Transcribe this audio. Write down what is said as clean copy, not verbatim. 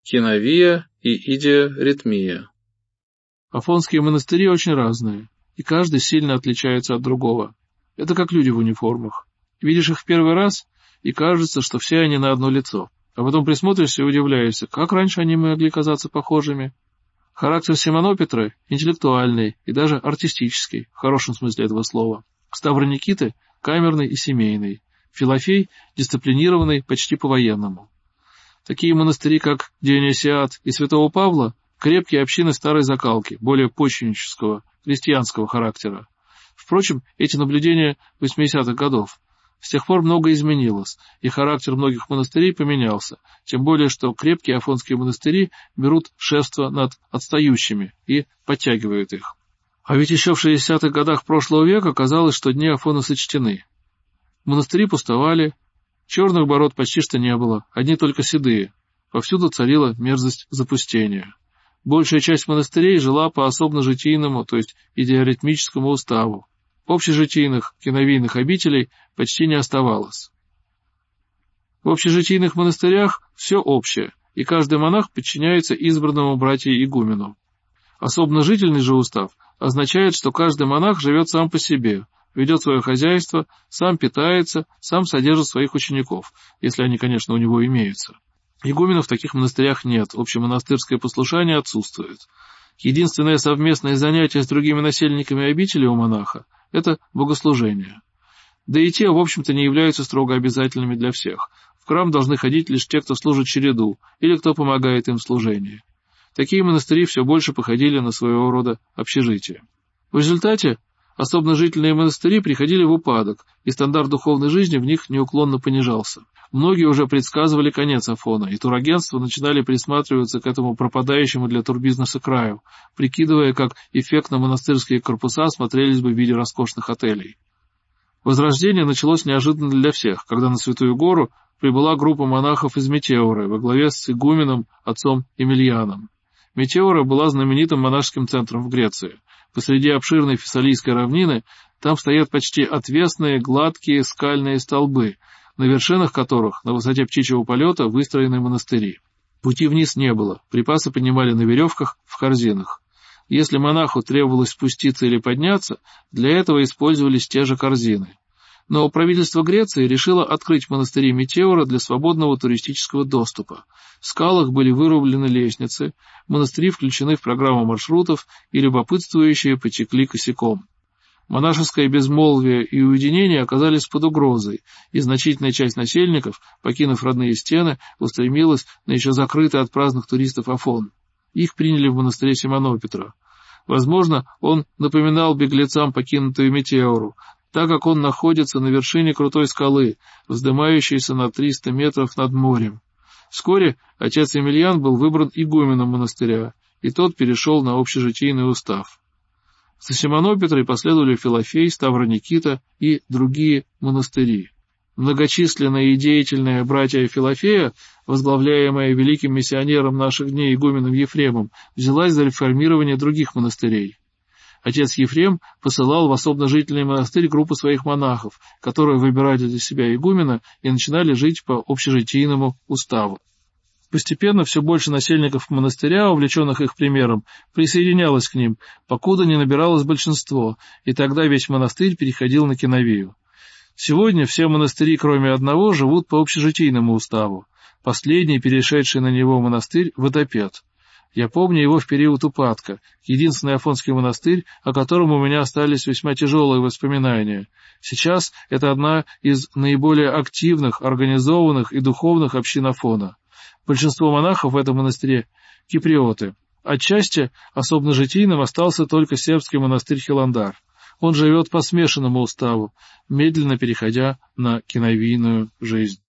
Киновия и идиоритмия. Афонские монастыри очень разные, и каждый сильно отличается от другого. Это как люди в униформах. Видишь их в первый раз, и кажется, что все они на одно лицо. А потом присмотришься и удивляешься, как раньше они могли казаться похожими. Характер Симонопетра интеллектуальный и даже артистический, в хорошем смысле этого слова. Ставроникиты – камерный и семейный. Филофей – дисциплинированный почти по-военному. Такие монастыри, как Дионисиад и Святого Павла, крепкие общины старой закалки, более почвеннического, крестьянского характера. Впрочем, эти наблюдения 80-х годов. С тех пор многое изменилось, и характер многих монастырей поменялся, тем более, что крепкие афонские монастыри берут шефство над отстающими и подтягивают их. А ведь еще в 60-х годах прошлого века казалось, что дни Афона сочтены. Монастыри пустовали, черных бород почти что не было, одни только седые. Повсюду царила мерзость запустения. Большая часть монастырей жила по особно-житийному, то есть идиоритмическому уставу. Общежитийных, киновийных обителей почти не оставалось. В общежитийных монастырях все общее, и каждый монах подчиняется избранному братья-игумену. Особно-жительный же устав означает, что каждый монах живет сам по себе, ведет свое хозяйство, сам питается, сам содержит своих учеников, если они, конечно, у него имеются. Игуменов в таких монастырях нет, общемонастырское послушание отсутствует. Единственное совместное занятие с другими насельниками обители у монаха – это богослужение. Да и те, в общем-то, не являются строго обязательными для всех. В храм должны ходить лишь те, кто служит череду, или кто помогает им в служении. Такие монастыри все больше походили на своего рода общежитие. В результате особно-жительные монастыри приходили в упадок, и стандарт духовной жизни в них неуклонно понижался. Многие уже предсказывали конец Афона, и турагентства начинали присматриваться к этому пропадающему для турбизнеса краю, прикидывая, как эффектно монастырские корпуса смотрелись бы в виде роскошных отелей. Возрождение началось неожиданно для всех, когда на Святую Гору прибыла группа монахов из Метеоры во главе с игуменом отцом Емельяном. Метеора была знаменитым монашеским центром в Греции. Посреди обширной Фессалийской равнины там стоят почти отвесные, гладкие скальные столбы, на вершинах которых, на высоте птичьего полета, выстроены монастыри. Пути вниз не было, припасы поднимали на веревках, в корзинах. Если монаху требовалось спуститься или подняться, для этого использовались те же корзины. Но правительство Греции решило открыть монастыри Метеора для свободного туристического доступа. В скалах были вырублены лестницы, монастыри включены в программу маршрутов, и любопытствующие потекли косяком. Монашеское безмолвие и уединение оказались под угрозой, и значительная часть насельников, покинув родные стены, устремилась на еще закрытый от праздных туристов Афон. Их приняли в монастыре Симонопетра. Возможно, он напоминал беглецам покинутую Метеору, так как он находится на вершине крутой скалы, вздымающейся на 300 метров над морем. Вскоре отец Емельян был выбран игуменом монастыря, и тот перешел на общежитийный устав. За Симонопетрой последовали Филофей, Ставроникита и другие монастыри. Многочисленные и деятельные братья Филофея, возглавляемая великим миссионером наших дней игуменом Ефремом, взялась за реформирование других монастырей. Отец Ефрем посылал в особно-жительный монастырь группу своих монахов, которые выбирали для себя игумена и начинали жить по общежитийному уставу. Постепенно все больше насельников монастыря, увлеченных их примером, присоединялось к ним, покуда не набиралось большинство, и тогда весь монастырь переходил на киновию. Сегодня все монастыри, кроме одного, живут по общежитийному уставу. Последний, перешедший на него монастырь, Водопед. Я помню его в период упадка, единственный афонский монастырь, о котором у меня остались весьма тяжелые воспоминания. Сейчас это одна из наиболее активных, организованных и духовных общин Афона. Большинство монахов в этом монастыре – киприоты. Отчасти особно-житийным остался только сербский монастырь Хиландар. Он живет по смешанному уставу, медленно переходя на киновийную жизнь.